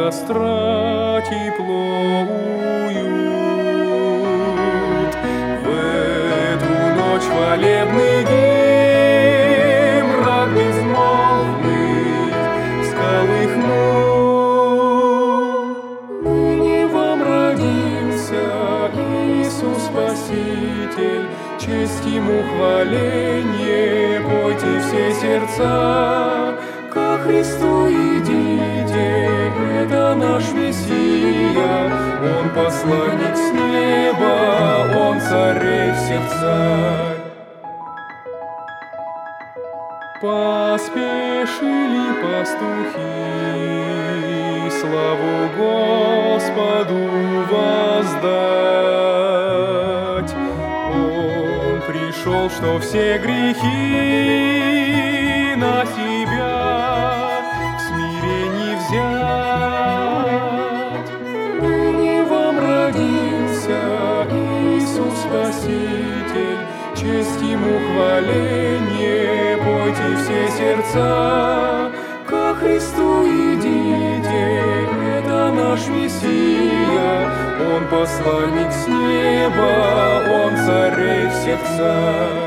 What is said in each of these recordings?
костра тепло, уют. В эту ночь хвалебный гимн рад безмолвный всколыхнул. Ныне вам родился Иисус Спаситель, честь Ему хваление, пойте все сердца. Ко Христу идите, это наш Мессия, Он посланник с неба, Он царей всех царь. Поспешили пастухи славу Господу воздать. Он пришел, что все грехи на себя в смирении взять. Ныне вам родился Иисус Спаситель, честь Ему хваление, пойте все сердца. Ко Христу идите, это наш Мессия, Он посланник с неба, Он царей всех царь.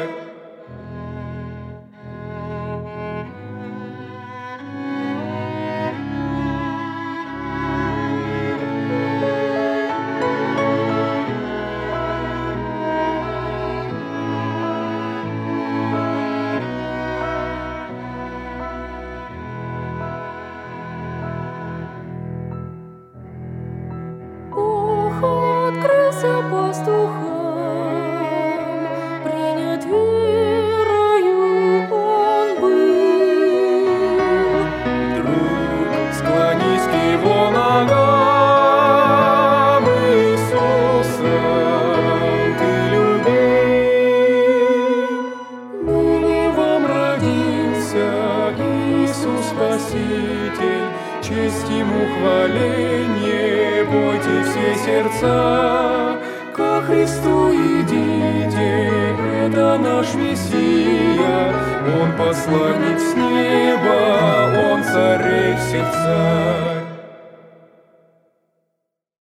Открылся пастухам, принят верою Он был. Друг, склонись к Его ногам, Иисуса ты любим. Ныне вам родился Иисус Спаситель, честь Ему хваление, пойте все сердца. Ко Христу идите, это наш Мессия, Он посланник с неба, Он царей всех царь.